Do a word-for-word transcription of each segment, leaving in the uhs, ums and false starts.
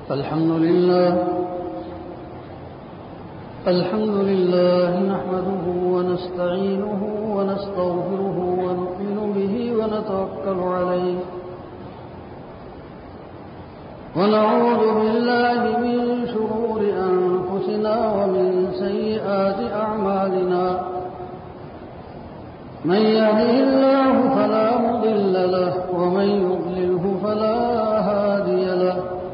الحمد لله الحمد لله نحمده ونستعينه ونستغفره ونؤمن به ونتوكل عليه ونعوذ بالله من شرور أنفسنا ومن سيئات أعمالنا من يهده الله فلا مضل له ومن يضلله فلا هادي له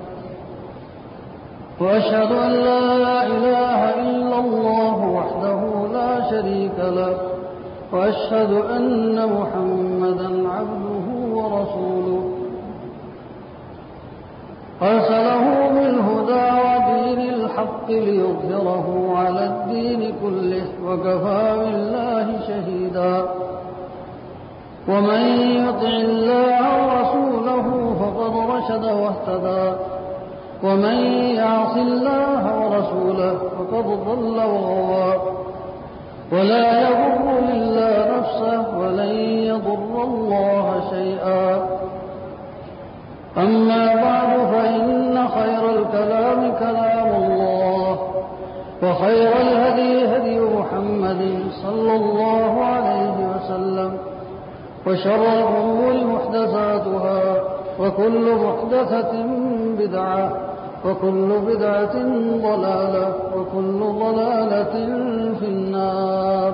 وأشهد أن لا إله إلا الله وحده لا شريك له وأشهد أن محمدا عبده ورسوله أرسله بالهدى ودين الحق ليظهره على الدين كله وكفى بالله شهيدا ومن يطع الله ورسوله فقد رشد واهتدى ومن يعص الله ورسوله فقد ضل وغوى ولا يضر إلا نفسه ولن يضر الله شيئا أما بعد فإن خير الكلام كلام الله وخير الهدي هدي محمد صلى الله عليه وسلم وشر الأمور محدثاتها وكل محدثة بدعة وكل بدعة ضلالة وكل ضلالة في النار.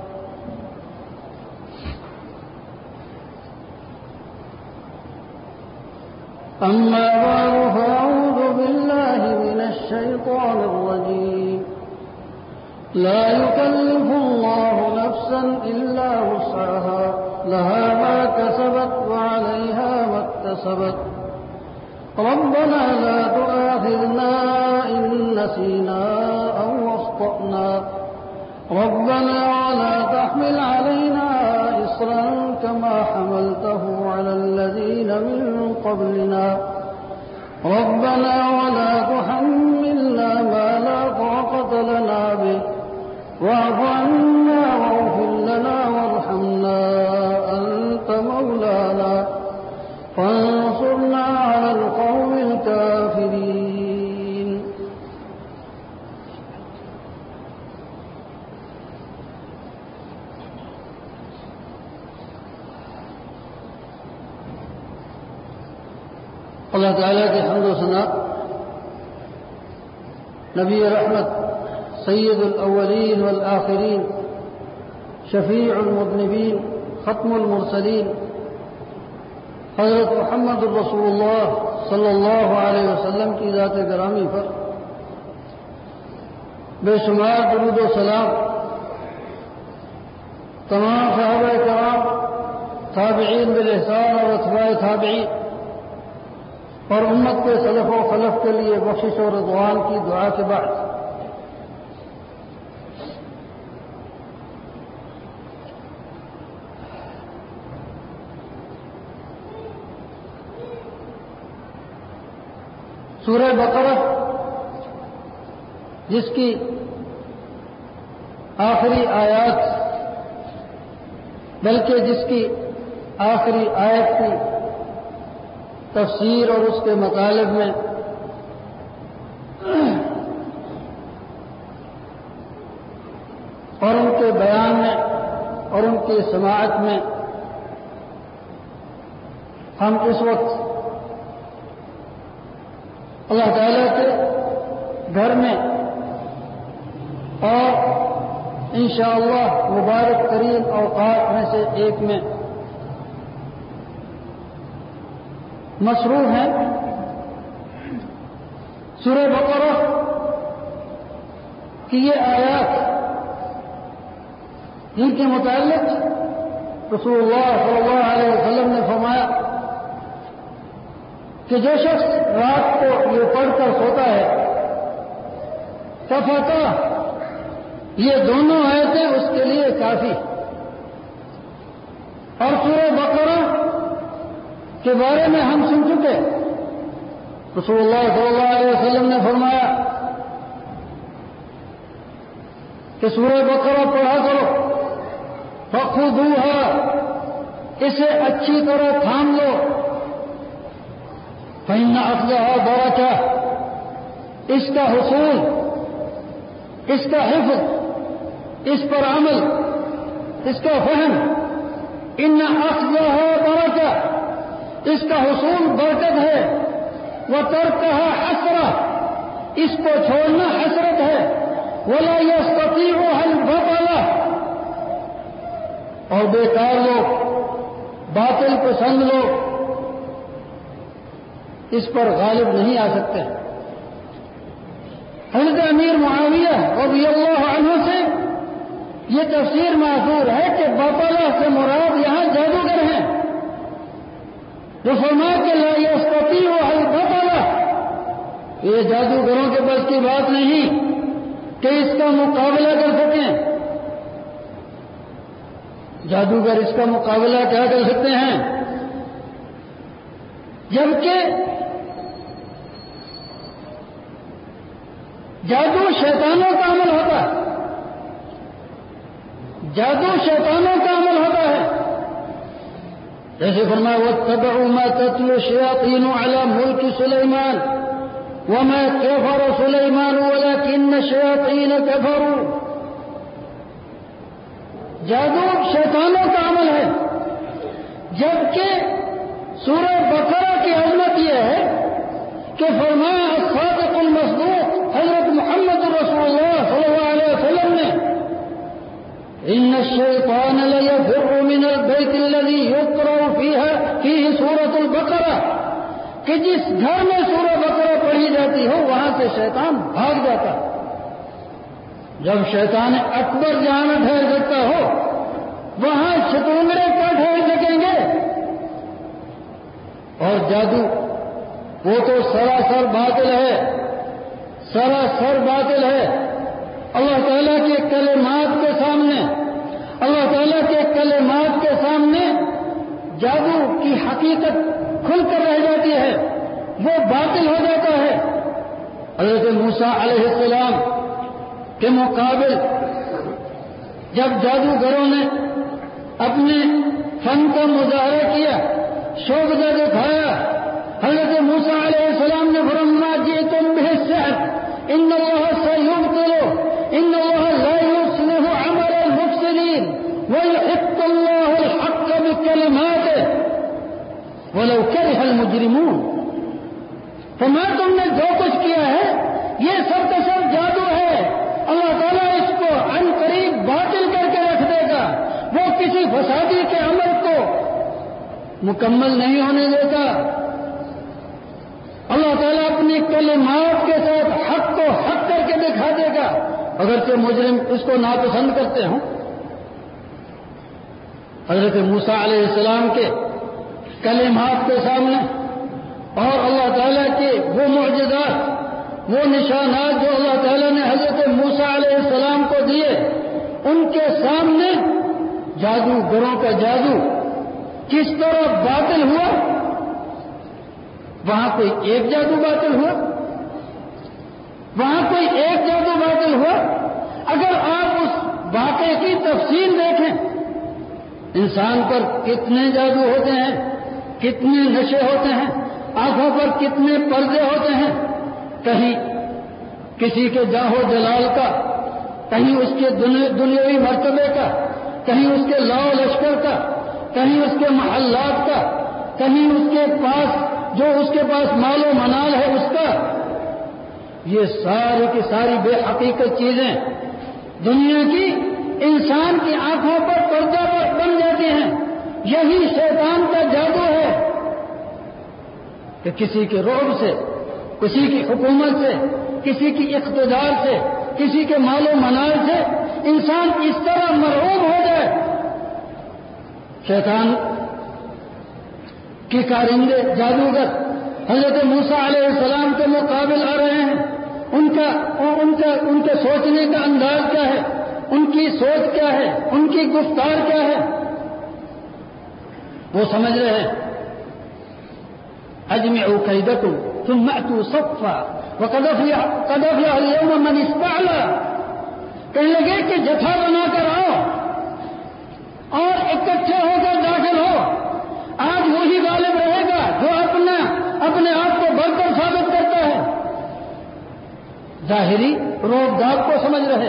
أما بعد فأعوذ بالله من الشيطان الرجيم. لا يكلف الله نفسا إلا وسعها لها ما كسبت وعليها ما اكتسبت ربنا لا تؤاخذنا إن نسينا أو أخطأنا ربنا ولا تحمل علينا إصرا كما حملته على الذين من قبلنا ربنا ولا تحملنا ما لا طاقة لنا به واعف عنا واغفر لنا وارحمنا أنت مولانا فانصرنا على القوم الكافرين. اللہ تعالیٰ کی حمد و ثنا، نبی رحمت سید الاولین والآخرین شفیع المذنبین ختم المرسلین حضرت محمد الرسول اللہ صلی اللہ علیہ وسلم کی ذات گرامی پر بے شمار درود و سلام، تمام صحابہ کرام، تابعین بالاحسان اور اتباع تابعین اور امت کے سلف و خلف کے لیے بخشش و رضوان کی دعا کے بعد سورہ بقرہ جس کی آخری آیات بلکہ جس کی آخری آیت کی تفسیر اور اس کے مطالب میں اور ان کے بیان میں اور ان کی سماعت میں ہم اس وقت اللہ تعالیٰ کے گھر میں اور انشاءاللہ مبارک ترین اوقات میں سے ایک میں مصروف ہیں. سورہ بقرہ کی یہ آیات جن کے متعلق رسول اللہ صلی اللہ علیہ وسلم نے فرمایا کہ جو شخص رات کو یہ پڑھ کر سوتا ہے کفاتا، یہ دونوں آیتیں اس کے لیے کافی. اور سورہ بقرہ کے بارے میں ہم سن چکے، رسول اللہ صلی اللہ علیہ وسلم نے فرمایا کہ سورہ بقرہ پڑھا کرو، فخذوها، اسے اچھی طرح تھام لو، فإن أخذها بركة، اس کا حصول، اس کا حفظ، اس پر عمل، اس کا فہم، ان اخذها برکہ، اس کا حصول برکت ہے، وترکها حسرہ، اس کو چھوڑنا حسرت ہے، ولا يستطيعها البطلہ، اور بیکار لوگ، باطل پسند لوگ اس پر غالب نہیں آ سکتے۔ حضرت امیر معاویہ رضی اللہ عنہ سے یہ تفسیر معذور ہے کہ بطلہ سے مراد یہاں جادوگر ہیں، جو فرمایا کہ لا يستطيعها البطلہ، یہ جادوگروں کے بس کی بات نہیں کہ اس کا مقابلہ کر سکیں۔ جادوگر اس کا مقابلہ کیا کر سکتے ہیں؟ جبکہ جادو شیطانوں کا عمل ہوتا ہے، جادو شیطانوں کا عمل ہوتا ہے، جیسے فرمایا وَاتَّبَعُوا مَا تَتْلُو الشَّيَاطِينُ عَلَى مُلْكِ سُلَيْمَانَ وَمَا كَفَرَ سُلَيْمَانُ وَلَكِنَّ الشَّيَاطِينَ كَفَرُوا۔ جادو شیطانوں کا عمل ہے، جبکہ سورہ بقرہ کی عظمت یہ ہے کہ فرمایا الصادق المصدوق حضرت محمد رسول اللہ صلی اللہ علیہ وسلم نے ان الشیطان لیفر من البیت الذی یقرأ فیہ فیہ سورۃ البقرہ، کہ جس گھر میں سورہ بقرہ پڑھی جاتی ہو وہاں سے شیطان بھاگ جاتا ہے۔ جب شیطان اکبر جہاں میں ٹھہر سکتا ہو وہاں شتونگرے کیا ٹھہر سکیں گے؟ اور جادو وہ تو سراسر باطل ہے، سراسر باطل ہے۔ اللہ تعالیٰ کے کلمات کے سامنے، اللہ تعالیٰ کے کلمات کے سامنے جادو کی حقیقت کھل کر رہ جاتی ہے، وہ باطل ہو جاتا ہے۔ حضرت موسیٰ علیہ السلام کے مقابل جب جادوگروں نے اپنے فن کا مظاہرہ کیا، شوبدہ دکھایا، حضرت موسیٰ علیہ السلام نے فرمایا جئتم بالسحر ان اللہ سیبطلہ ان اللہ لا یصلح عمل المفسدین ویحق اللہ الحق بکلماتہ ولو کرہ المجرمون۔ فرمایا تم نے جو کچھ کیا ہے یہ سب کا سب جادو ہے، اللہ تعالیٰ اس کو عن قریب باطل کر کے رکھ دے گا، وہ کسی فسادی کے عمل کو مکمل نہیں ہونے دیتا۔ اللہ تعالیٰ اپنی کلمات کے ساتھ حق کو حق کر کے دکھا دے گا، اگرچہ مجرم اس کو ناپسند کرتے ہوں۔ حضرت موسیٰ علیہ السلام کے کلمات کے سامنے اور اللہ تعالیٰ کے وہ معجزات، وہ نشانات جو اللہ تعالیٰ نے حضرت موسیٰ علیہ السلام کو دیے، ان کے سامنے جادوگروں کا جادو کس طرح باطل ہوا؟ وہاں کوئی ایک جادو باطل ہوا؟ وہاں کوئی ایک جادو باطل ہوا؟ اگر آپ اس واقعے کی تفصیل دیکھیں، انسان پر کتنے جادو ہوتے ہیں، کتنے نشے ہوتے ہیں، آنکھوں پر کتنے پردے ہوتے ہیں، کہیں کسی کے جاہو جلال کا، کہیں اس کے دنیاوی مرتبے کا، کہیں اس کے لاؤ لشکر کا، کہیں اس کے محلات کا، کہیں اس کے پاس جو اس کے پاس مال و منال ہے اس کا۔ یہ ساری کی ساری بے حقیقت چیزیں دنیا کی انسان کی آنکھوں پر پردہ بن جاتی ہیں۔ یہی شیطان کا جادو ہے کہ کسی کے رعب سے، کسی کی حکومت سے، کسی کی اقتدار سے، کسی کے مال و منال سے انسان اس طرح مرعوب ہو جائے۔ شیطان کی کارندے جادوگر حضرت موسیٰ علیہ السلام کے مقابل آ رہے ہیں، ان کا ان کا ان کے سوچنے کا انداز کیا ہے، ان کی سوچ کیا ہے، ان کی گفتار کیا ہے؟ وہ سمجھ رہے ہیں اجمعوا کیدکم ثم اتوا صفا وقد افلح اليوم من استعلى، کہنے لگے کہ جتھا بنا کر آؤ اور اکٹھے ہو کر داخل ہو، آج وہی غالب رہے گا جو اپنا اپنے آپ کو بڑھ کر ثابت کرتا ہے۔ ظاہری روب داب کو سمجھ رہے.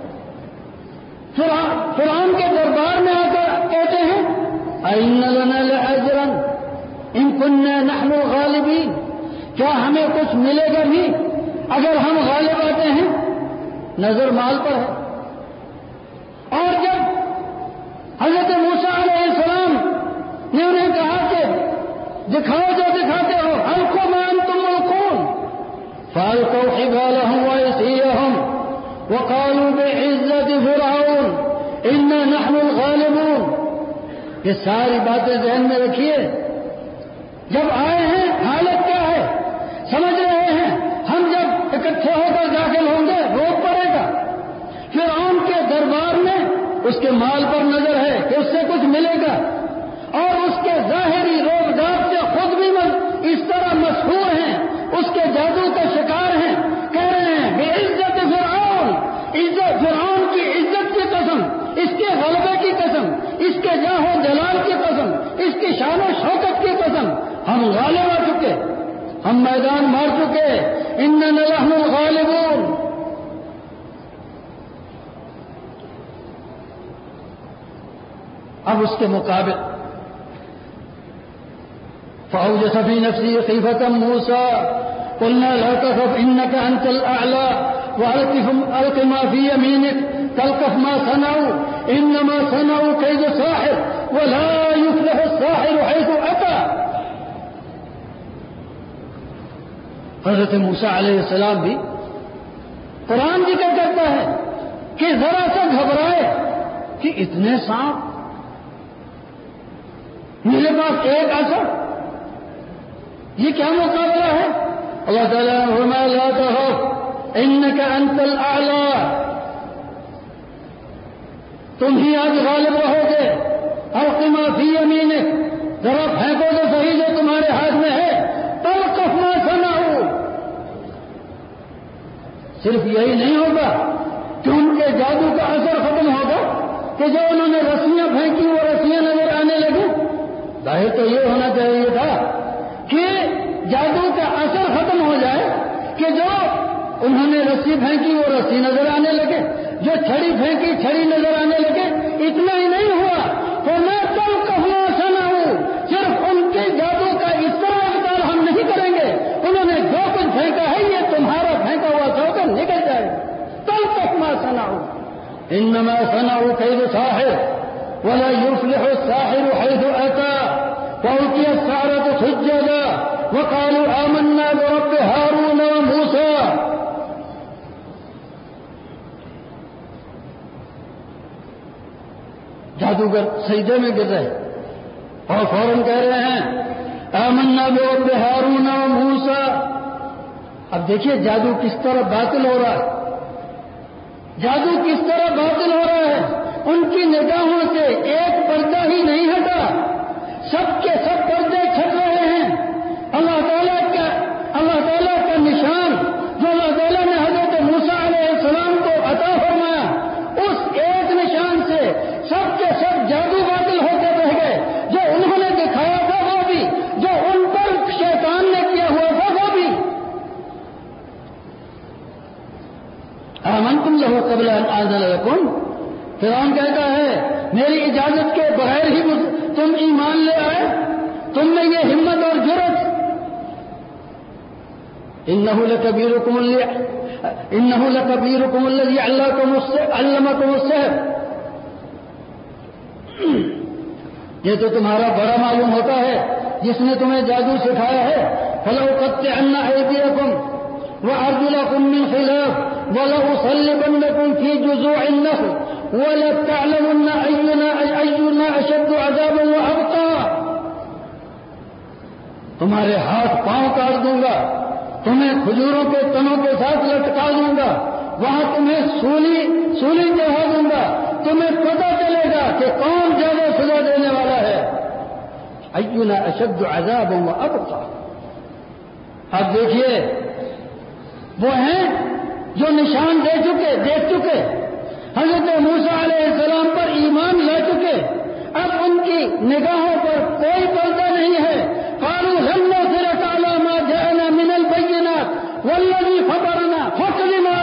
فرعون کے دربار میں آ کر کہتے ہیں اَإِنَّ لَنَا لَأَجْرًا إِن كُنَّا نَحْنُ الْغَالِبِينَ، کیا ہمیں کچھ ملے گا بھی اگر ہم غالب آتے ہیں؟ نظر مال پر ہے. اور جب حضرت موسیٰ علیہ السلام نے انہیں کہا کہ دکھاؤ جو دکھاتے ہو، أَلْقُوا مَا أَنْتُمْ مُلْقُونَ فَأَلْقَوْا حِبَالَهُمْ وَعِصِيَّهُمْ وَقَالُوا بِعِزَّةِ فِرْعَوْنَ إِنَّا نَحْنُ الْغَالِبُونَ. یہ ساری باتیں ذہن میں رکھیے. جب آئے ہیں حالت کیا ہے سمجھ رہے ہیں. ہم جب اکٹھے ہو کر داخل ہوں گے روک پڑے گا. فرعون کے دربار میں اس کے مال پر نظر ہے کہ اس سے کچھ ملے گا، اور اس کے ظاہری روب داب سے خود بھی اس طرح مشہور ہیں، اس کے جادو کا شکار ہیں. کہہ رہے ہیں بے عزت فرعون، عزت فرعون کی عزت کی قسم، اس کے غلبے کی قسم، اس کے جاہ و جلال کی قسم، اس کی شان و شوکت کی قسم، ہم غالب آ چکے، ہم میدان مار چکے. اننا نحن الغالبون. اب اس کے مقابل فأوجس في نفسه خيفة موسى قلنا لا تخف إنك أنت الأعلى وألق ما في يمينك تلقف ما صنعوا إنما صنعوا كيد ساحر ولا يفلح الساحر حيث أتى. حضرت موسیٰ علیہ السلام بھی قرآن ذکر کرتا ہے کہ ذرا سا گھبرائے کہ اتنے سانپ، میرے پاس ایک اثر، یہ کیا مقابلہ ہے؟ اللہ تعالیٰ وما لا تخف انك انت الاعلى، تم ہی آج غالب رہو گے. الق ما فی یمینک، ذرا پھینکو تو صحیح جو تمہارے ہاتھ میں ہے. تلقف ما صنعوا، صرف یہی نہیں ہوگا کہ ان کے جادو کا اثر ختم ہوگا کہ جو انہوں نے رسیاں پھینکی وہ رسیاں نظر آنے لگی. ظاہر تو یہ ہونا چاہیے تھا کہ جادو کا اثر ختم ہو جائے کہ جو انہوں نے رسی پھینکی وہ رسی نظر آنے لگے، جو چھڑی پھینکی چھڑی نظر آنے لگے. اتنا ہی نہیں ہوا تو میں کل کہنا سناؤں، صرف ان کے جادو کا اس طرح انکار ہم نہیں کریں گے. انہوں نے جو کچھ پھینکا ہے یہ تمہارا پھینکا ہوا سوکر نکل جائے. کل کہنا سناؤں انما صنعوا كيد ساحر ولا يفلح الساحر حيث أتى وألقي السحرة سجدا وقالوا آمنا برب هارون وموسى. جادوگر سجدے میں گر رہے اور فوراً کہہ رہے ہیں آمنا برب هارون وموسى. اب دیکھیے جادو کس طرح باطل ہو رہا ہے، جادو کس طرح باطل ہو رہا ہے. ان کی نگاہوں سے ایک پردہ ہی نہیں ہٹا، سب کے سب پردے چھٹ رہے ہیں. اللہ تعالیٰ کا اللہ تعالیٰ کا نشان جو اللہ تعالیٰ نے حضرت موسیٰ علیہ السلام کو عطا فرمایا، اس ایک نشان سے سب کے سب جادو باطل ہوتے رہ گئے. جو انہوں نے دکھایا تھا وہ بھی، جو ان پر شیطان نے کیا ہوا تھا وہ بھی. آمنتم لہ قبل ان آذن لکم، فرعون کہتا ہے میری اجازت کے بغیر ہی تم ایمان لے آئے، تم میں یہ ہمت اور جرأت. انہ لکبیرکم انہ لکبیرکم الذی علمکم السحر، یہ تو تمہارا بڑا معلوم ہوتا ہے جس نے تمہیں جادو سکھایا ہے. فلأقطعن ایدیکم وأرجلكم من خلاف ولأصلبنكم في جذوع النخل ولتعلمن أينا أينا أشد عذابا وأبقى. تمہارے ہاتھ پاؤں کاٹ دوں گا، تمہیں کھجوروں کے تنوں کے ساتھ لٹکا دوں گا، وہاں تمہیں سولی سولی چڑھا دوں گا. تمہیں پتہ چلے گا کہ کون زیادہ سزا دینے والا ہے. أينا أشد عذابا وأبقى. اب دیکھیے وہ ہیں جو نشان دے چکے دیکھ چکے، حضرت موسیٰ علیہ السلام پر ایمان لا چکے. اب ان کی نگاہوں پر کوئی پردہ نہیں ہے. قالوا لن نصرك على ما جاءنا من البينات والذي فطرنا فاقض ما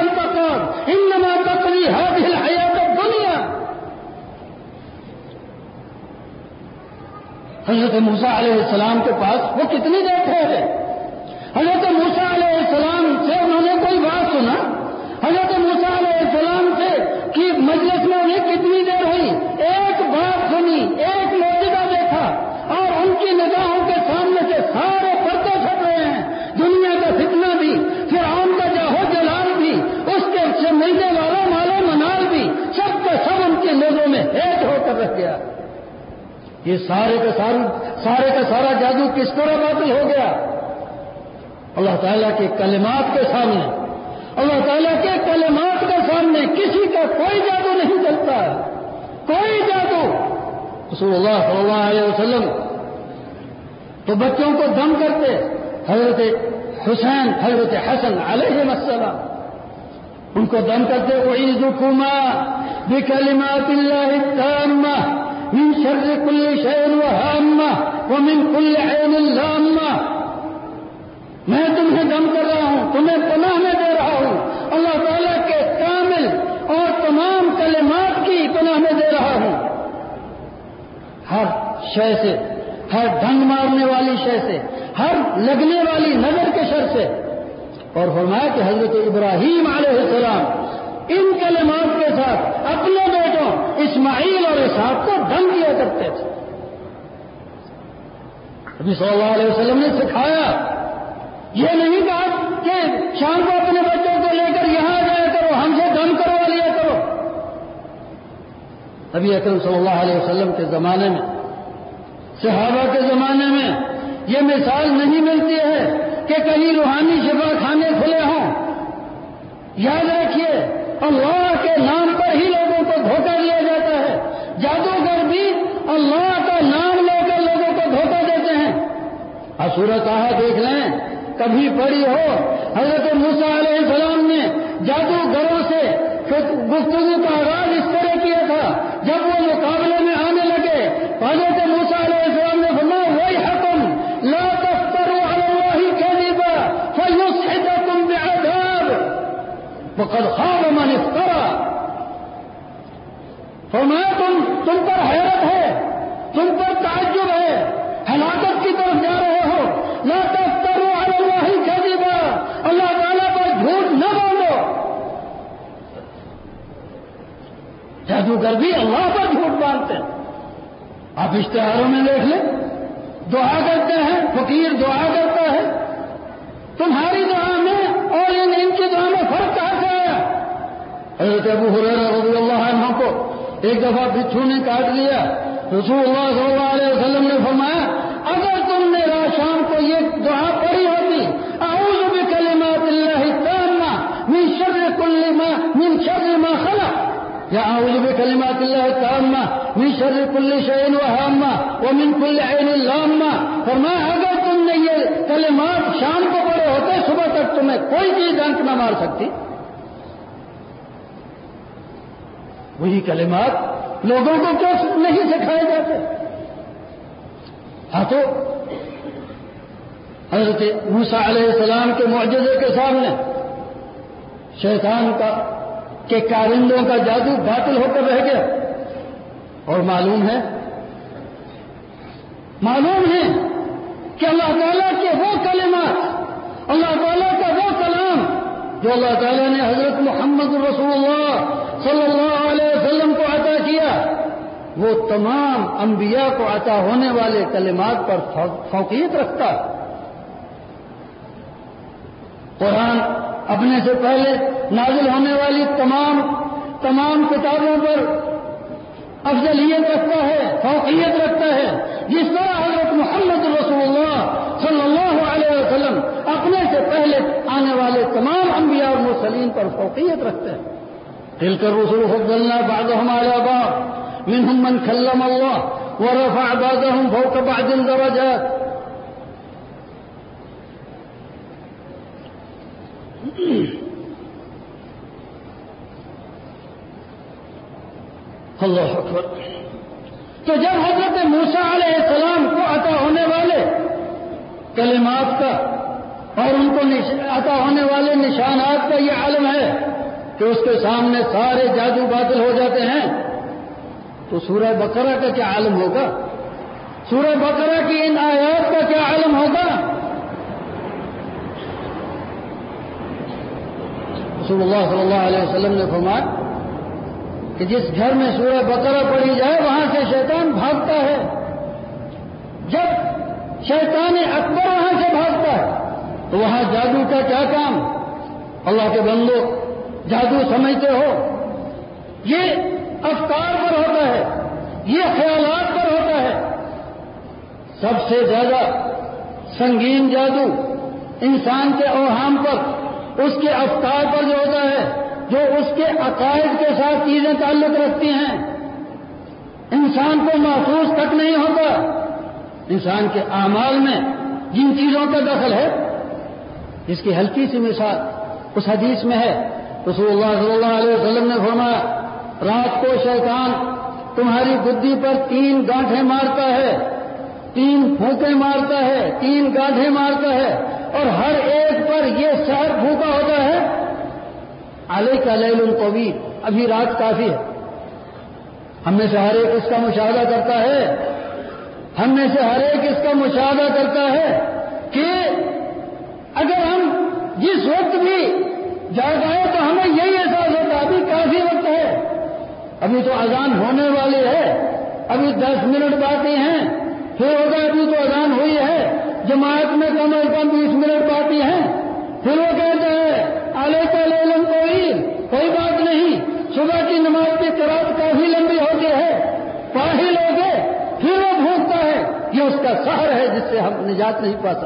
حضرت موسیٰ علیہ السلام کے پاس وہ کتنی دیر ٹھہرے؟ حضرت موسیٰ علیہ السلام سے انہوں نے کوئی بات سنا؟ حضرت موسیٰ علیہ السلام سے کہ مجلس میں انہیں کتنی دیر ہوئی؟ ایک بات سنی، ایک معجزہ دیکھا، اور ان کی نگاہوں کے سامنے سے سارے پردے چھٹ رہے ہیں۔ دنیا کا فتنہ بھی، فرعون کا جاہو جلال بھی، اس کے سے ملنے والا مال و منال بھی، سب کا سب ان کی نظروں میں ہیٹ ہو کر رہ گیا۔ یہ سارے کا سارا سارے کا سارا جادو کس طرح باطل ہو گیا؟ اللہ تعالیٰ کے کلمات کے سامنے، اللہ تعالیٰ کے کلمات کے سامنے کسی کا کوئی جادو نہیں چلتا، کوئی جادو۔ رسول اللہ صلی اللہ علیہ وسلم تو بچوں کو دم کرتے، حضرت حسین حضرت حسن علیہ السلام ان کو دم کرتے، اعیذکما بکلمات اللہ التامہ من شر کل شیء وہامہ ومن کل عین لامہ۔ میں تمہیں دم کر رہا ہوں، تمہیں پناہ میں دے رہا ہوں، اللہ تعالیٰ کے کامل اور تمام کلمات کی پناہ میں دے رہا ہوں، ہر شے سے، ہر ڈھنگ مارنے والی شے سے، ہر لگنے والی نظر کے شر سے۔ اور فرمایا کہ حضرت ابراہیم علیہ السلام ان کلمات کے ساتھ اپنے بیٹوں اسماعیل اور اسحاق کو دم دیا کرتے تھے۔ نبی صلی اللہ علیہ وسلم نے سکھایا، یہ نہیں کہا کہ شام کو اپنے بچوں کو لے کر یہاں جایا کرو، ہم سے دم کروا لیا کرو۔ نبی اکرم صلی اللہ علیہ وسلم کے زمانے میں، صحابہ کے زمانے میں یہ مثال نہیں ملتی ہے کہ کہیں روحانی شفا خانے کھلے ہوں۔ یاد رکھیے، اللہ کے نام پر ہی لوگوں کو دھوکہ دیا جاتا ہے۔ جادوگر بھی اللہ کا نام لے کر لوگوں کو دھوکہ دیتے ہیں۔ اور سورۃ طٰہٰ دیکھ لیں، کبھی پڑھی ہو، حضرت موسیٰ علیہ السلام نے جادوگروں سے گفتگو کا آغاز اس طرح کیا تھا۔ جب وہ مقابلے میں آنے لگے، حضرت موسیٰ علیہ السلام نے فرمایا، وَيْحَكُمْ لَا تَفْتَرُوا عَلَى اللَّهِ كَذِبًا فَيُسْحِتَكُمْ بِعَذَابٍ وَقَدْ خَابَ مَنِ افْتَرَىٰ۔ فرمایا تم تم پر حیرت ہے، تم پر تعجب ہے، ہلاکت کی طرف جا رہے ہو۔ لا تفتروا علی اللہ کذبا، اللہ تعالیٰ پر جھوٹ نہ باندھو۔ جادوگر بھی اللہ پر جھوٹ باندھتے ہیں۔ آپ اشتہاروں میں دیکھ لیں، دعا کرتے ہیں، فقیر دعا کرتا ہے، تمہاری دعا میں اور ان ان کی دعا میں فرق کہاں سے آیا؟ حضرت ابو ہریرہ رضی اللہ عنہ کو ایک دفعہ بچھو نے کاٹ لیا، رسول اللہ صلی اللہ علیہ وسلم نے فرمایا، اگر تم نے رات شام کو یہ دعا پڑھی ہوتی، اعوذ بکلمات اللہ التامہ من شر کل ما من شر ما خلق، یا اعوذ بکلمات اللہ التامہ من شر کل شیء وہامہ ومن کل عین لامہ، فرمایا اگر تم نے یہ کلمات شام کو پڑھے ہوتے، صبح تک تمہیں کوئی چیز ڈنک نہ مار سکتی۔ وہی کلمات لوگوں کو کیوں نہیں سکھائے جاتے؟ ہاں تو حضرت موسیٰ علیہ السلام کے معجزے کے سامنے شیطان کا کے کارندوں کا جادو باطل ہو کر رہ گیا۔ اور معلوم ہے معلوم ہے کہ اللہ تعالیٰ کے وہ کلمات، اللہ تعالیٰ کا وہ کلام جو اللہ تعالیٰ نے حضرت محمد رسول اللہ صلی اللہ علیہ وسلم کو عطا کیا، وہ تمام انبیاء کو عطا ہونے والے کلمات پر فوقیت رکھتا ہے۔ قرآن اپنے سے پہلے نازل ہونے والی تمام تمام کتابوں پر افضلیت رکھتا ہے، فوقیت رکھتا ہے، جس طرح حضرت محمد رسول اللہ صلی اللہ علیہ وسلم اپنے سے پہلے آنے والے تمام انبیاء اور مرسلین پر فوقیت رکھتے ہیں۔ تلک الرسل فضلنا بعضهم على بعض منهم من كلم الله ورفع بعضهم فوق بعض درجات۔ اللہ اکبر۔ تو جب حضرت موسیٰ علیہ السلام کو عطا ہونے والے کلمات کا اور ان کو عطا ہونے والے نشانات کا یہ عالم ہے کہ اس کے سامنے سارے جادو باطل ہو جاتے ہیں، تو سورہ بقرہ کا کیا عالم ہوگا؟ سورہ بقرہ کی ان آیات کا کیا علم ہوگا؟ رسول اللہ صلی اللہ علیہ وسلم نے فرمایا کہ جس گھر میں سورہ بقرہ پڑھی جائے وہاں سے شیطان بھاگتا ہے. جب شیطان اکبر وہاں سے بھاگتا ہے تو وہاں جادو کا کیا کام؟ اللہ کے بندو، جادو سمجھتے ہو یہ افکار پر ہوتا ہے، یہ خیالات پر ہوتا ہے. سب سے زیادہ سنگین جادو انسان کے اوہام پر، اس کے افکار پر جو ہوتا ہے، جو اس کے عقائد کے ساتھ چیزیں تعلق رکھتی ہیں. انسان کو محسوس تک نہیں ہوتا، انسان کے اعمال میں جن چیزوں کا دخل ہے. اس کی ہلکی سی مثال اس حدیث میں ہے. رسول اللہ صلی اللہ علیہ وسلم نے فرمایا رات کو شیطان تمہاری گدی پر تین گانٹھیں مارتا ہے، تین پھونکے مارتا ہے، تین گانٹھیں مارتا ہے، اور ہر ایک پر یہ شہر پھونکا ہوتا ہے علیک لیل طویل، ابھی رات کافی ہے. ہم میں سے ہر ایک اس کا مشاہدہ کرتا ہے، ہم میں سے ہر ایک اس کا مشاہدہ کرتا ہے کہ اگر ہم جس وقت بھی جاگ آئے تو ہمیں یہی احساس ہوتا ہے ابھی کافی وقت ہے، ابھی تو اذان ہونے والی ہے، ابھی دس منٹ باقی ہیں، پھر ہوگا ابھی تو اذان ہوئی ہے، جماعت میں کم از کم بیس منٹ باقی ہیں. پھر وہ کہتا ہے علیک لیل طویل، کوئی بات نہیں، صبح کی نماز کی قرات کافی لمبی ہوتی ہے، پڑھ ہی لوگے. پھر وہ بھونکتا ہے، یہ اس کا سحر ہے جس سے ہم نجات نہیں پاتا.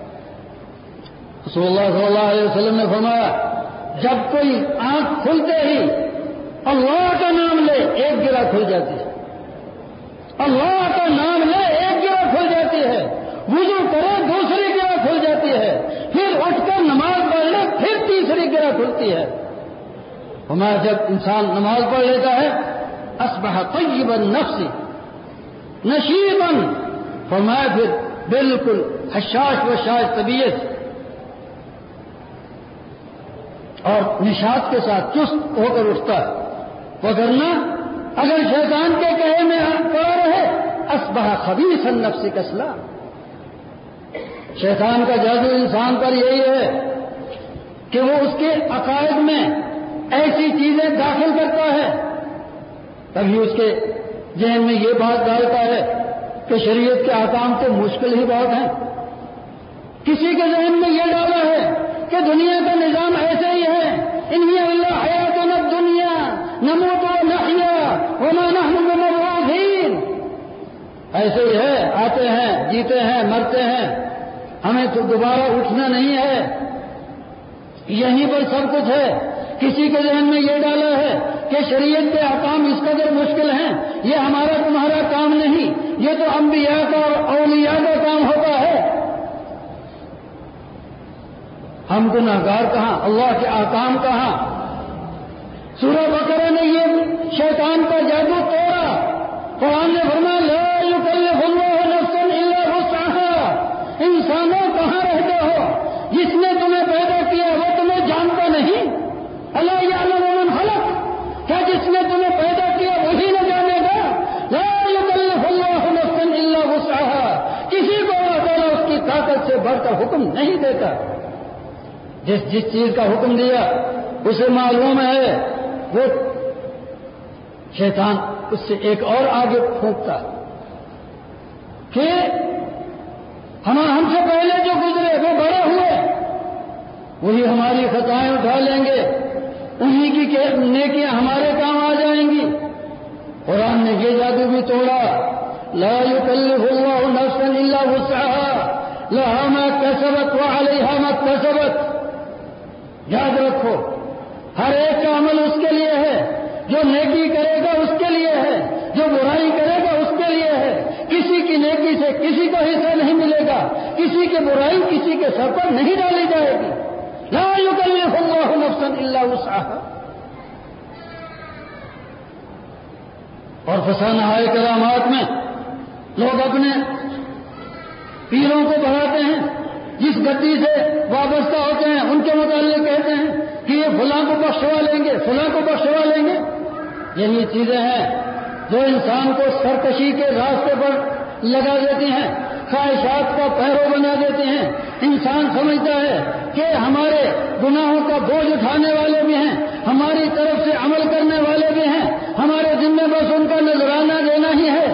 رسول اللہ صلی اللہ علیہ وسلم نے فرمایا جب کوئی آنکھ کھلتے ہی اللہ کا نام لے ایک گرہ کھل جاتی ہے، اللہ کا نام لے ایک گرہ کھل جاتی ہے، وضو کرے دوسری گرہ کھل جاتی ہے، پھر اٹھ کر نماز پڑھ لے پھر تیسری گرہ کھلتی ہے. ہمارا جب انسان نماز پڑھ لیتا ہے اصبح طیب النفس نشیبا، فرمایا پھر بالکل حشاش و شاش طبیعت اور نشاط کے ساتھ چست ہو کر اٹھتا ہے. وگرنہ اگر شیطان کے کہے میں پڑا رہے اصبح خبیث النفس کسلا. شیطان کا جادو انسان پر یہی ہے کہ وہ اس کے عقائد میں ایسی چیزیں داخل کرتا ہے، کبھی اس کے ذہن میں یہ بات ڈالتا ہے کہ شریعت کے احکام تو مشکل ہی بہت ہیں. کسی کے ذہن میں یہ ڈالا ہے کہ دنیا کا نظام ایسے ہی ہے، ان اللہ حیاتنا الدنیا نموت و نحیا وما نحن بمبعوثین، ایسے ہی ہے، آتے ہیں جیتے ہیں مرتے ہیں، ہمیں تو دوبارہ اٹھنا نہیں ہے، یہیں پر سب کچھ ہے. کسی کے ذہن میں یہ ڈالا ہے کہ شریعت کے احکام اس قدر مشکل ہیں، یہ ہمارا تمہارا کام نہیں، یہ تو انبیاء کا اور اولیاء کا کام ہوتا ہے. ہم گناہگار کہاں، اللہ کے احکام کہاں. سورہ بقرہ نے یہ شیطان کا جادو توڑا. قرآن نے فرمایا لا یکلف اللہ نفسا الا وسعها. انسانوں کہاں رہتے ہو؟ جس نے تمہیں پیدا کیا وہ تمہیں جانتا نہیں؟ الا یعلم من خلق، کیا جس نے تمہیں پیدا کیا وہی نہ جانے گا؟ لا یکلف اللہ نفسا الا وسعها. کسی کو اللہ تعالیٰ اس کی طاقت سے بڑھ کر حکم نہیں دیتا. جس جس چیز کا حکم دیا اسے معلوم ہے وہ شیطان اس سے ایک اور آگے پھونکتا کہ ہم ہم سے پہلے جو گزرے وہ بڑے ہوئے، وہی ہماری خطائیں اٹھا لیں گے، انہی کی نیکیاں ہمارے کام آ جائیں گی. قرآن نے یہ جادو بھی توڑا. لا یکلف اللہ نفسا الا وسعها لها ما کسبت وعلیها ما اکتسبت. یاد رکھو ہر ایک کا عمل اس کے لیے ہے، جو نیکی کرے گا اس کے لیے ہے، جو برائی کرے گا اس کے لیے ہے. کسی کی نیکی سے کسی کو حصہ نہیں ملے گا، کسی کی برائی کسی کے سر پر نہیں ڈالی جائے گی. لا یکلف اللہ نفسا الا وسعها. اور فسانہ ہے کرامات میں لوگ اپنے پیروں کو بڑھاتے ہیں، جس گدی سے وابستہ ہوتے ہیں ان کے متعلق کہتے ہیں کہ یہ فلاں کو بخشوا لیں گے، فلاں کو بخشوا لیں گے. یہی چیزیں ہیں جو انسان کو سرکشی کے راستے پر لگا دیتی ہیں، خواہشات کا پیرو بنا دیتے ہیں۔ انسان سمجھتا ہے کہ ہمارے گناہوں کا بوجھ اٹھانے والے بھی ہیں، ہماری طرف سے عمل کرنے والے بھی ہیں، ہمارے ذمہ بس ان کا نذرانہ دینا ہی ہے۔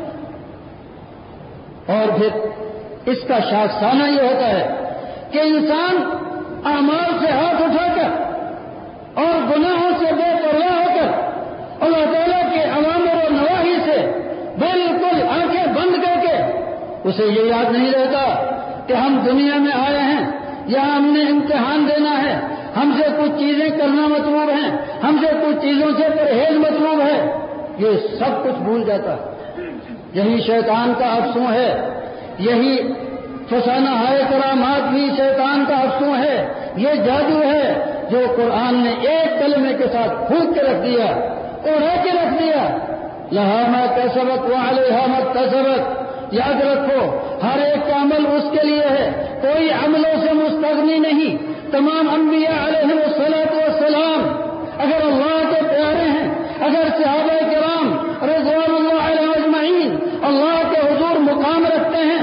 اور پھر اس کا شاخسانہ یہ ہوتا ہے کہ انسان اعمال سے ہاتھ اٹھا کر اور گناہوں سے بے پرواہ ہو کر اللہ تعالیٰ کے اوامر و نواہی سے بالکل آنکھیں بند کر کے اسے یہ یاد نہیں رہتا کہ ہم دنیا میں آئے ہیں، یہاں ہم نے امتحان دینا ہے، ہم سے کچھ چیزیں کرنا مطلوب ہیں، ہم سے کچھ چیزوں سے پرہیز مطلوب ہے۔ یہ سب کچھ بھول جاتا ہے۔ یہی شیطان کا افسوں ہے، یہی فسانہ ہے کرامات بھی شیطان کا افسوں ہے، یہ جادو ہے جو قرآن نے ایک کلمے کے ساتھ پھونک کے رکھ دیا، اڑا کے رکھ دیا۔ لہا ما کسبت وعلیہا ما اکتسبت، یاد رکھو ہر ایک کا عمل اس کے لیے ہے، کوئی عملوں سے مستغنی نہیں۔ تمام انبیاء علیہم الصلاۃ والسلام اگر اللہ کے پیارے ہیں، اگر صحابہ کرام رضوان اللہ علیہم اجمعین اللہ کے حضور مقام رکھتے ہیں،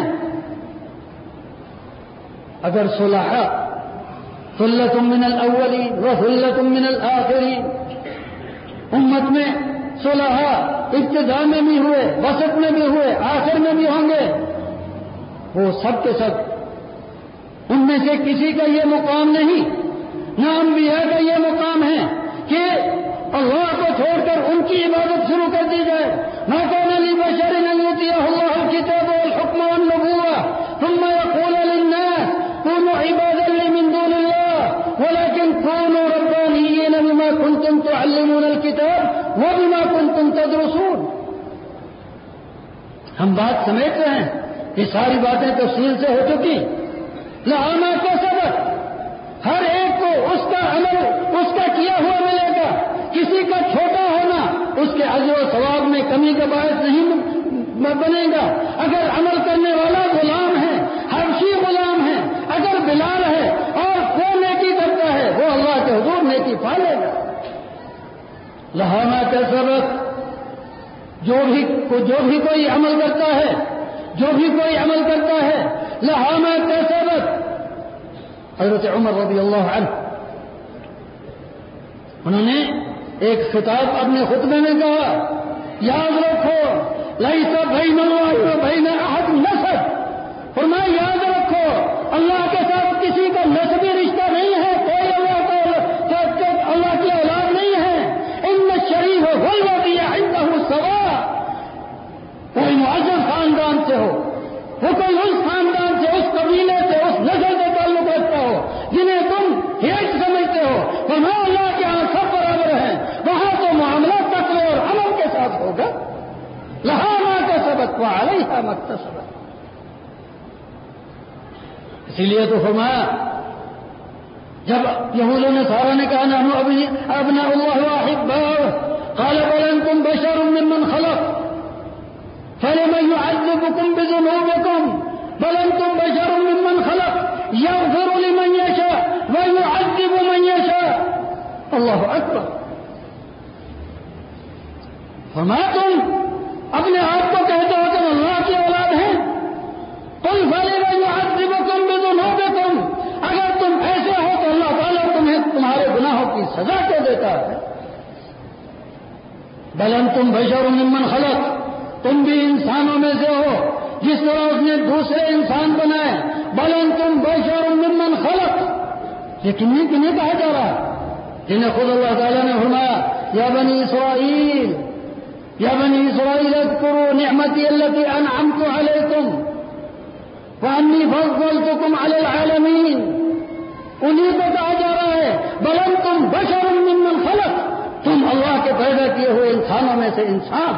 اگر صلحاء ثلۃ من الاولین وثلۃ من الآخرین، امت میں صلحاء ابتدا میں بھی ہوئے، وسط میں بھی ہوئے، آخر میں بھی ہوں گے، وہ سب کے سب ان میں سے کسی کا یہ مقام نہیں، نہ انبیاء کا یہ مقام ہے کہ اللہ کو چھوڑ کر ان کی عبادت شروع کر دی جائے۔ ما كان لبشر ان يؤتيه الله الكتاب والحكم والنبوة ثم يقول للناس كونوا عبادا لي من دون الله ولكن كونوا ربانيين بما كنتم تعلمون الكتاب وبما كنتم تدرسون۔ ہم بات سمیٹ رہے ہیں، یہ ساری باتیں تفصیل سے ہو چکی۔ لہا ما کسبت، ہر ایک کو اس کا عمل اس کا کیا ہوا ملے گا، کسی کا چھوٹا ہونا اس کے اجر و ثواب میں کمی کا باعث نہیں بنے گا۔ اگر عمل کرنے والا غلام ہے، حبشی غلام ہے، اگر بلال ہے اور وہ نیکی کرتا ہے، وہ اللہ کے حضور نیکی پالے گا۔ لہا ما کسبت، جو بھی جو بھی کوئی عمل کرتا ہے، جو بھی کوئی عمل کرتا ہے، لہا ما کسبت۔ حضرت عمر رضی اللہ عنہ انہوں نے ایک خطاب اپنے خطبے میں کہا، یاد رکھو لیس بین اللہ و بین احد نسب، فرمایا یاد رکھو اللہ کے ساتھ کسی کا نسبی رشتہ نہیں ہے، کوئی اللہ کا اللہ کی اولاد نہیں ہے۔ ان الشریف والولی عنده سواء، کوئی معزز خاندان سے ہو، وہ کوئی اس خاندان سے، اس قبیلے سے، اس نسل سے تعلق رکھتا ہو جنہیں تم ہیٹ سمجھتے ہو، فرمایا اللہ کے یہاں سب برابر ہیں، وہاں تو معاملہ تقوی اور عمل کے ساتھ ہوگا۔ لہا ما کسبت وعلیہا ما اکتسبت۔ اسی لیے تو فرمایا جب یہود و نصارا نے کہا نحن ابناء اللہ واحباؤہ قال بل انتم بشر ممن خلق فلمن يعذبكم بذنوبكم بل انتم بشر ممن خلق يغفر لمن يشاء ويعذب من يشاء۔ اللہ اکبر۔ فرمایا تم اپنے آپ کو کہتے ہو تم اللہ کی اولاد ہیں، قل فلمن يعذبكم بذنوبكم، اگر تم ایسے ہو تو اللہ تعالیٰ تمہیں تمہارے گناہوں کی سزا کیوں دیتا ہے؟ بل انتم بشر ممن خلق، تم بھی انسانوں میں سے ہو جس طرح اس نے دوسرے انسان بنائے۔ بل انتم بشر ممن خلق، یہ کنہیں کنہیں کہا جا رہا ہے؟ جنہیں خود اللہ تعالیٰ نے فرمایا یا بنی اسرائیل یا بنی اسرائیل اذکروا نعمتی التی انعمت علیکم وانی فضلتکم علی العالمین، انہیں کو کہا جا رہا ہے بل انتم بشر ممن خلق، تم اللہ کے پیدا کیے ہوئے انسانوں میں سے انسان۔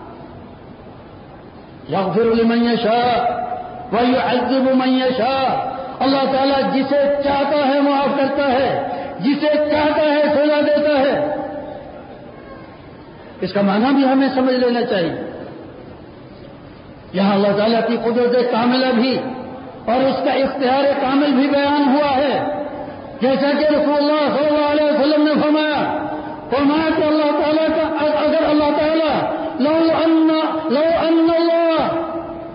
یغفر لمن یشاء ویعذب من یشاء، اللہ تعالیٰ جسے چاہتا ہے معاف کرتا ہے، جسے چاہتا ہے سزا دیتا ہے۔ اس کا معنی بھی ہمیں سمجھ لینا چاہیے۔ یہاں اللہ تعالیٰ کی قدرت کاملہ بھی اور اس کا اختیار کامل بھی بیان ہوا ہے، جیسا کہ رسول اللہ صلی اللہ علیہ وسلم نے فرمایا فرمایا کہ اللہ تعالیٰ کا اگر اللہ تعالیٰ لو ان لو ان اللہ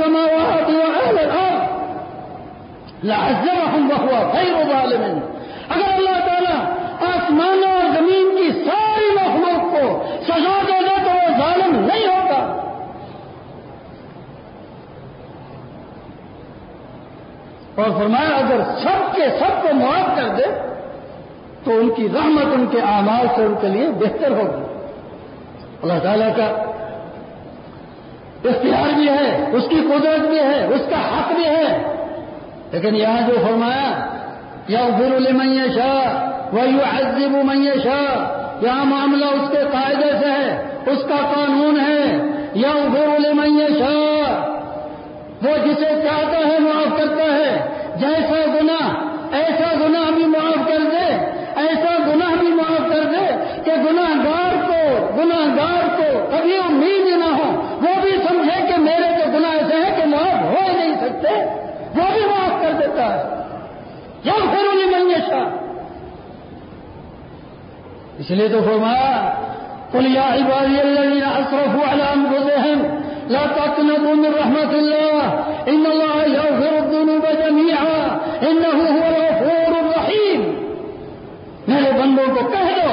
السماوات وأهل الأرض لعذبهم وهو غير ظالم. اگر اللہ تعالیٰ آسمانوں اور زمین کی ساری مخلوق کو سزا دے دے تو وہ ظالم نہیں ہوگا. اور فرمایا اگر سب کے سب کو معاف کر دے تو ان کی رحمت ان کے اعمال سے ان کے لیے بہتر ہوگی. اللہ تعالیٰ کا اختیار بھی ہے, اس کی قدرت بھی ہے, اس کا حق بھی ہے. لیکن یہاں جو فرمایا یغفر لمن یشاء ویعذب من یشاء, یہاں معاملہ اس کے قاعدے سے ہے, اس کا قانون ہے. یغفر لمن یشاء, وہ جسے چاہتا ہے معاف کرتا ہے. جیسا گناہ ایسا گناہ بھی معاف کر دے, ایسا گناہ بھی معاف کر دے کہ گناہ گار کو گناہ گار کو کبھی امید ہی نہ ہو, وہ بھی سمجھے کہ میرے تو گناہ ایسے ہیں کہ معاف ہو ہی نہیں سکتے, وہ بھی معاف کر دیتا ہے. یغفر لمن یشاء. اس لیے تو فرمایا قل یا عبادی الذین اسرفوا علی انفسہم لا تقنطوا من رحمت اللہ ان اللہ یغفر الذنوب جميعا انہ هو الغفور الرحیم. میرے بندوں کو کہہ دو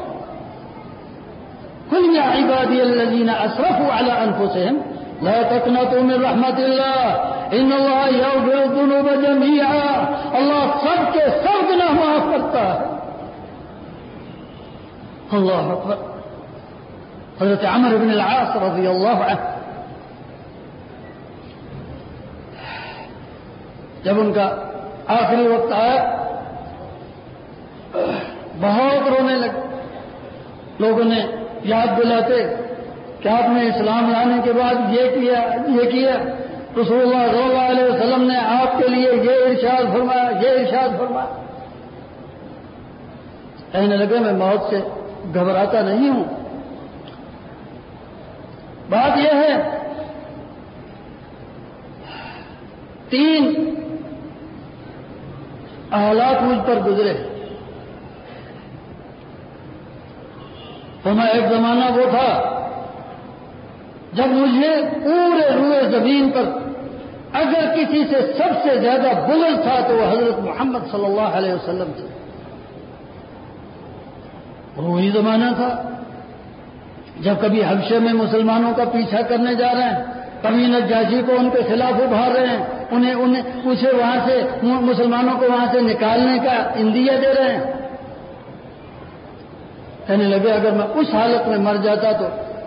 قل یا عبادی الذین اسرفوا علی انفسہم لا تقنطوا من رحمت اللہ ان اللہ یغفر الذنوب جميعا. اللہ سب کے سب گناہ معاف کرتا ہے. اللہ اکبر. حضرت عمرو بن العاص رضی اللہ عنہ جب ان کا آخری وقت آیا بہت رونے لگے. لوگوں نے یاد دلاتے کہ آپ نے اسلام لانے کے بعد یہ کیا یہ کیا, رسول اللہ صلی اللہ علیہ وسلم نے آپ کے لیے یہ ارشاد فرمایا یہ ارشاد فرمایا. کہنے لگے میں موت سے گھبراتا نہیں ہوں. بات یہ ہے تین حالات مجھ پر گزرے. تو میں ایک زمانہ وہ تھا جب مجھے پورے روئے زمین پر اگر کسی سے سب سے زیادہ بغض تھا تو وہ حضرت محمد صلی اللہ علیہ وسلم سے. وہی زمانہ تھا جب کبھی حبشے میں مسلمانوں کا پیچھا کرنے جا رہے ہیں, کبھی نجاشی کو ان کے خلاف ابھار رہے ہیں, انہیں انہیں اسے وہاں سے مسلمانوں کو وہاں سے نکالنے کا اندیہ دے رہے ہیں. کہنے لگے اگر میں اس حالت میں مر جاتا تو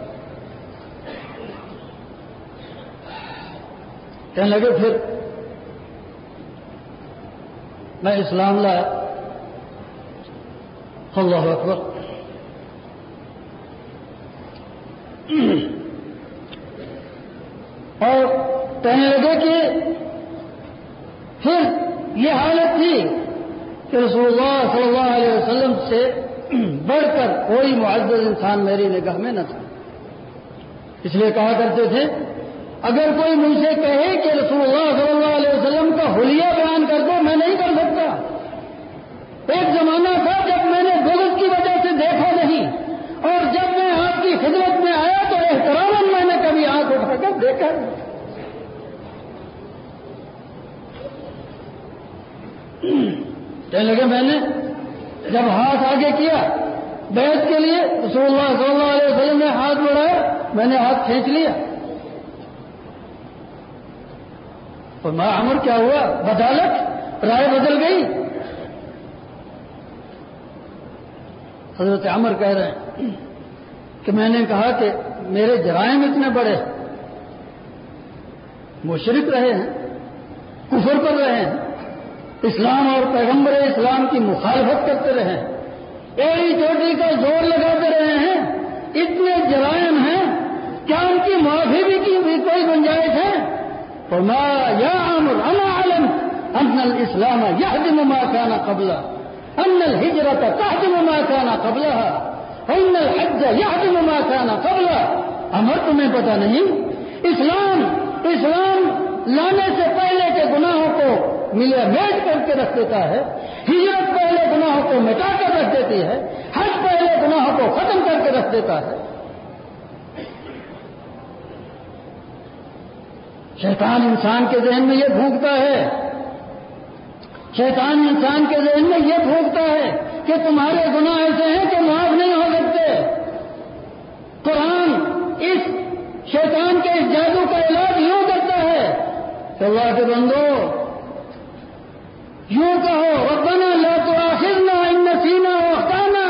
کہنے لگے پھر میں اسلام لایا. اللہ اکبر. اور کہنے لگے کہ پھر یہ حالت تھی کہ رسول اللہ صلی اللہ علیہ وسلم سے بڑھ کر کوئی معزز انسان میری نگاہ میں نہ تھا. اس لیے کہا کرتے تھے اگر کوئی مجھ سے کہے کہ رسول اللہ صلی اللہ علیہ وسلم کا حلیہ بیان کر دو میں نہیں کر سکتا. ایک زمانہ تھا جب میں نے بغض کی وجہ سے دیکھا نہیں, اور جب میں آپ کی خدمت میں آیا تو احترام میں نے کبھی آنکھ اٹھا کر دیکھا. کہنے لگے میں نے جب ہاتھ آگے کیا بیعت کے لیے رسول اللہ صلی اللہ علیہ وسلم نے ہاتھ بڑھایا, میں نے ہاتھ کھینچ لیا. اور ماں عمر کیا ہوا بدالت رائے بدل گئی. حضرت عمر کہہ رہے ہیں کہ میں نے کہا کہ میرے جرائم اتنے بڑے, مشرک رہے ہیں, کفر پر رہے ہیں, اسلام اور پیغمبر اسلام کی مخالفت کرتے رہے, ایڑی چوٹی کا زور لگاتے رہے ہیں, اتنے جرائم ہیں, کیا ان کی معافی بھی کی بھی کوئی گنجائش ہے؟ فرما یا عمر انا علم ان الاسلام يهدم ما كان قبله, ان الهجرة تهدم ما كان قبلها, ان الحج يهدم ما كان قبله. عمر تمہیں پتہ نہیں اسلام اسلام لانے سے پہلے کے گناہوں کو ملے میٹ کر کے رکھ دیتا ہے, ہجرت پہلے گناہوں کو مٹا کر رکھ دیتی ہے, حج پہلے گناہوں کو ختم کر کے رکھ دیتا ہے. شیطان انسان کے ذہن میں یہ پھونکتا ہے شیطان انسان کے ذہن میں یہ پھونکتا ہے کہ تمہارے گناہ ایسے ہیں کہ معاف نہیں ہو سکتے. قرآن اس شیطان کے اس جادو کا علاج یوں کرتا ہے کہ اللہ کے بندو یوں کہو ربنا لا تؤاخذنا ان نسینا واخطانا.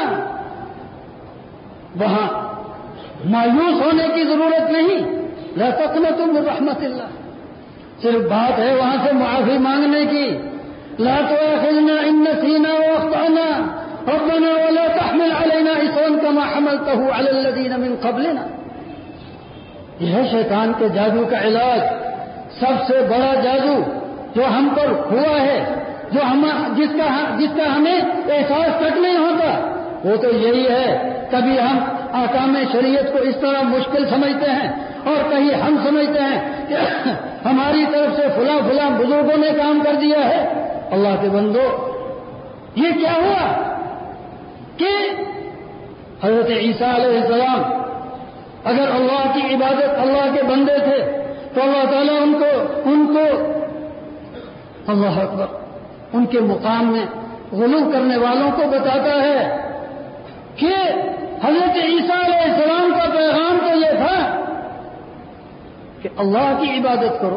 وہاں مایوس ہونے کی ضرورت نہیں. لا تقنطوا من رحمت اللہ. صرف بات ہے وہاں سے معافی مانگنے کی. لا تؤاخذنا ان نسینا واخطانا ربنا ولا تحمل علينا اصرا كما حملته على الذين من قبلنا. یہ ہے شیطان کے جادو کا علاج. سب سے بڑا جادو جو ہم پر ہوا ہے, جو ہم جس کا جس کا ہمیں احساس تک نہیں ہوتا, وہ تو یہی ہے کبھی ہم احکام شریعت کو اس طرح مشکل سمجھتے ہیں اور کہیں ہم سمجھتے ہیں کہ ہماری طرف سے فلاں فلاں بزرگوں نے کام کر دیا ہے. اللہ کے بندو یہ کیا ہوا کہ حضرت عیسیٰ علیہ السلام اگر اللہ کی عبادت اللہ کے بندے تھے تو اللہ تعالیٰ ان کو ان کو اللہ اکبر ان کے مقام میں غلو کرنے والوں کو بتاتا ہے کہ حضرت عیسیٰ علیہ السلام کا پیغام تو یہ تھا کہ اللہ کی عبادت کرو.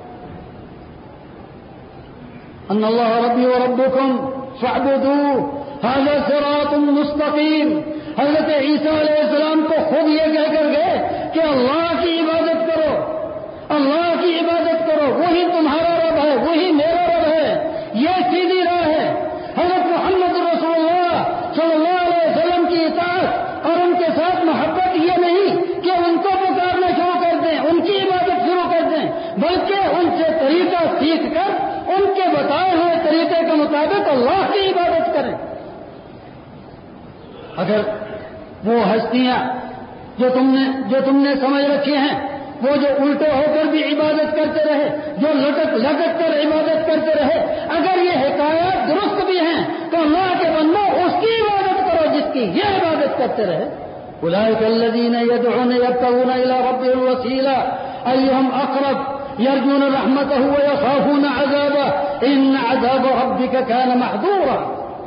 ان اللہ ربی و ربکم فاعبدوہ ھذا صراط مستقیم. حضرت عیسیٰ علیہ السلام کو خود یہ کہہ کر گئے کہ اللہ کی عبادت کرو, اللہ کی عبادت کرو, وہی تمہارا رب ہے, وہی میرا رب ہے, یہ سیدھی راہ ہے. حضرت محمد رسول اللہ صلی اللہ علیہ وسلم کی اطاعت اور ان کے ساتھ محبت یہ نہیں کہ ان کو پکارنا شروع کر دیں, ان کی عبادت شروع کر دیں, بلکہ ان سے طریقہ سیکھ کر ان کے بتائے ہوئے طریقے کے مطابق اللہ کی عبادت کریں. اگر وہ ہستیاں جو تم نے جو تم نے سمجھ رکھی ہیں وہ جو الٹے ہو کر بھی عبادت کرتے رہے, جو لٹک لٹک کر عبادت کرتے رہے, اگر یہ حکایات درست بھی ہیں تو اللہ کے بندوں اس کی عبادت کرو جس کی یہ عبادت کرتے رہے. اولئک الذین یدعون یبتغون الی ربهم الوسیلہ ایہم اقرب یرجون رحمتہ ویخافون عذابہ ان عذاب ربک کان محذورا.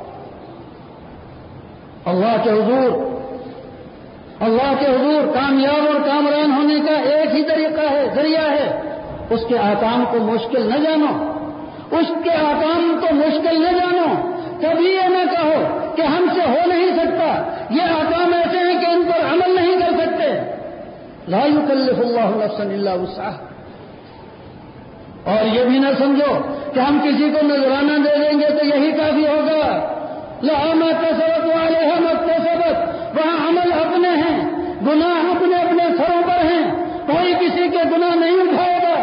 اللہ کے حضور اللہ کے حضور کامیاب اور کامران ہونے کا ایک ہی طریقہ ہے, ذریعہ ہے. اس کے احکام کو مشکل نہ جانو, اس کے احکام کو مشکل نہ جانو. کبھی یہ نہ کہو کہ ہم سے ہو نہیں سکتا, یہ احکام ایسے ہیں کہ ان پر عمل نہیں کر سکتے. لا یکلف اللہ نفسا الا وسعها. اور یہ بھی نہ سمجھو کہ ہم کسی کو نذرانہ دے دیں گے تو یہی کافی ہوگا. لها ما كسبت وعليها ما اكتسبت. وہاں عمل اپنے ہیں, گناہ اپنے اپنے سروں پر ہیں, کوئی کسی کے گناہ نہیں اٹھائے گا.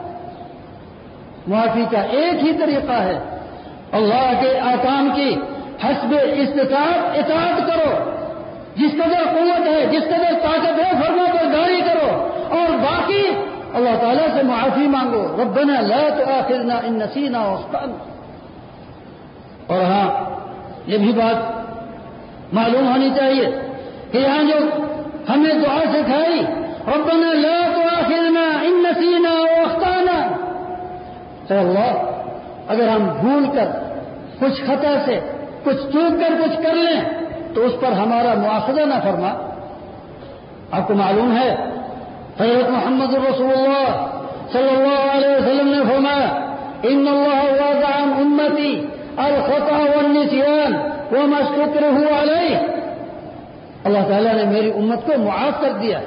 معافی کا ایک ہی طریقہ ہے, اللہ کے احکام کی حسب استطاعت اطاعت کرو. جس قدر قوت ہے, جس قدر طاقت ہے, فرما برداری کرو, اور باقی اللہ تعالیٰ سے معافی مانگو. ربنا لا تؤاخذنا ان نسینا واخطأنا. اور ہاں یہ بھی بات معلوم ہونی چاہیے کہ یہاں جو ہمیں دعا سکھائی ربنا لا تؤاخذنا ان نسینا واخطأنا, اے اللہ اگر ہم بھول کر کچھ خطا سے کچھ چوک کر کچھ کر لیں تو اس پر ہمارا مواخذہ نہ فرما. آپ کو معلوم ہے حضرت محمد رسول اللہ صلی اللہ علیہ وسلم نے فرمایا ان اللہ وضع عن امتی الخطأ والنسیان وما استکرہوا علیہ. اللہ تعالیٰ نے میری امت کو معاف کر دیا.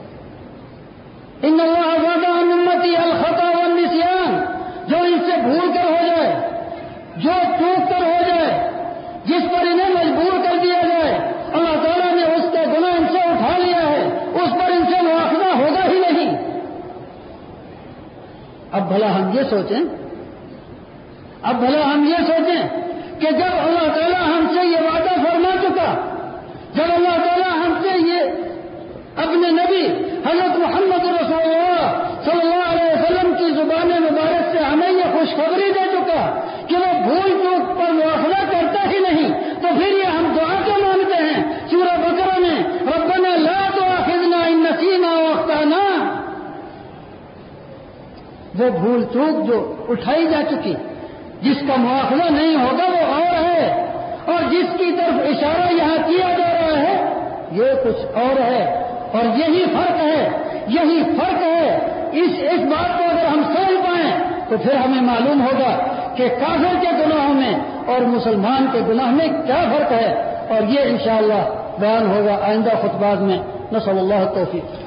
ان اللہ وضع عن امتی الخطأ والنسیان, جو ان سے بھول کر ہو جائے, جو چوک کر ہو جائے, جس پر انہیں مجبور کر دیا جائے, اللہ تعالیٰ نے اس کا گناہ ان سے اٹھا لیا ہے, اس پر ان سے مواخذہ ہوگا ہی نہیں. اب بھلا ہم یہ سوچیں اب بھلا ہم یہ سوچیں کہ جب اللہ تعالیٰ ہم سے یہ وعدہ فرما چکا, جب اللہ تعالیٰ ہم سے یہ اپنے نبی حضرت محمد رسول اللہ صلی اللہ علیہ وسلم کی زبان مبارک سے ہمیں یہ خوشخبری دے چکا کہ وہ بھول چوک پر مواخذہ کرتا ہی نہیں, تو پھر یہ ہم دعا کیا مانگتے ہیں سورہ بقرہ میں ربنا لا تؤاخذنا ان نسینا واخطأنا. وہ بھول چوک جو اٹھائی جا چکی، جس کا مواخذہ نہیں ہوگا وہ اور ہے، اور جس کی طرف اشارہ یہاں کیا جا رہا ہے یہ کچھ اور ہے، اور یہی فرق ہے، یہی فرق ہے۔ اس اس بات کو اگر ہم سمجھ پائیں تو پھر ہمیں معلوم ہوگا کہ کافر کے گناہوں میں اور مسلمان کے گناہ میں کیا فرق ہے، اور یہ انشاءاللہ بیان ہوگا آئندہ خطبات میں۔ نسأل اللہ التوفیق۔